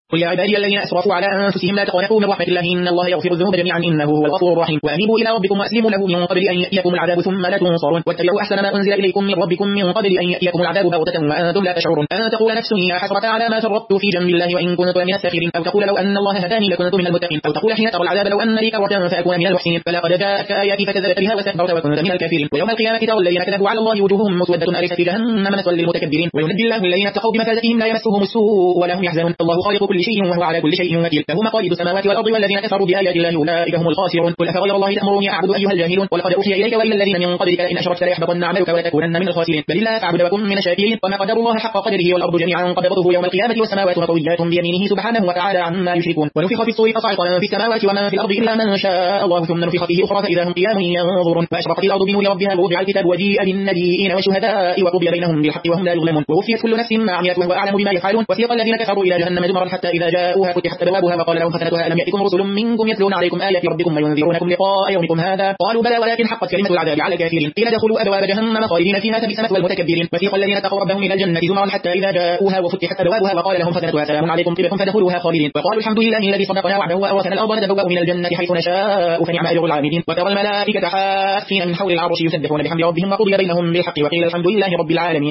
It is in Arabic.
قل يا عبادي الذين أسرفوا على أنفسهم لا تقنطوا من رحمة الله إن الله يغفر الذنوب جميعا إنه هو الغفور الرحيم وأنيبوا إلى ربكم وأسلموا له من قبل أن يأتيكم العذاب ثم لا تنصرون واتبعوا أحسن ما أنزل إليكم من ربكم من قبل أن يأتيكم العذاب بغتة وأنتم لا تشعرون أن تقول نفس يا حسرة على ما فرطت في جنب الله وإن كنت من الساخرين أو تقول لو أن الله هداني لكنت من المتقين أو تقول حين ترى العذاب لو أن لي كرة فأكون من المحسنين فلقد جاءتك آياتي فكذبت بها واستكبرت وكنت من الكافرين ويوم القيامة ترى الذين كذبوا على الله وجوههم مسودة أليس في جهنم مثوى للمتكبرين وينجي الله الذين اتقوا بمفازتهم لا يمسهم السوء ولا هم يحزنون الله خالق كل شيء وهو على كل شيء وكيل له مقاليد السماوات والأرض والذين كفروا بآيات الله أولئك هم الخاسرون قل أفغير الله تأمروني أعبد أيها الجاهلون ولقد أوحي إليك وإلى الذين من قبلك لئن أشركت ليحبطن عملك ولتكونن من الخاسرين بل الله فاعبد وكن من الشاكرين وما قدر الله حق قدره والأرض جميعا قبضته يوم القيامة والسماوات مطويات بيمينه سبحانه وتعالى عما يشركون ونفخ في الصور فصعق في السماوات وما في الأرض إلا من شاء الله ثم نفخ فيه أخرى فإذا هم قيام ينظرون وأشرقت الأرض بنور ربها ووضع الكتاب وجيء بالنبيين والشهداء وقضي بينهم بالحق وهم لا يظلمون ووفيت كل نفس ما عملت وهو أعلم بما يفعلون وسيق الذين كفروا إلى جهنم زمرا حتى إذا جاءوها فتحت أبوابها وقال لهم خزنتها ألم يأتكم رسل منكم يتلون عليكم آيات ربكم وينذرونكم لقاء يومكم هذا قالوا بلى ولكن حقت كلمة العذاب على الكافرين قيل ادخلوا أبواب جهنم خالدين فيها فبئس مثوى المتكبرين وسيق الذين اتقوا ربهم إلى الجنة زمرا حتى إذا جاءوها وفتحت أبوابها وقال لهم خزنتها سلام عليكم طبتم فادخلوها خالدين وقالوا الحمد لله الذي صدقنا وعده وأورثنا الأرض نتبوأ من الجنة حيث نشاء فنعم أجر العاملين وترى الملائكة حافين من حول العرش يسبحون بحمد ربهم وقضي بينهم بالحق وقيل الحمد لله رب العالمين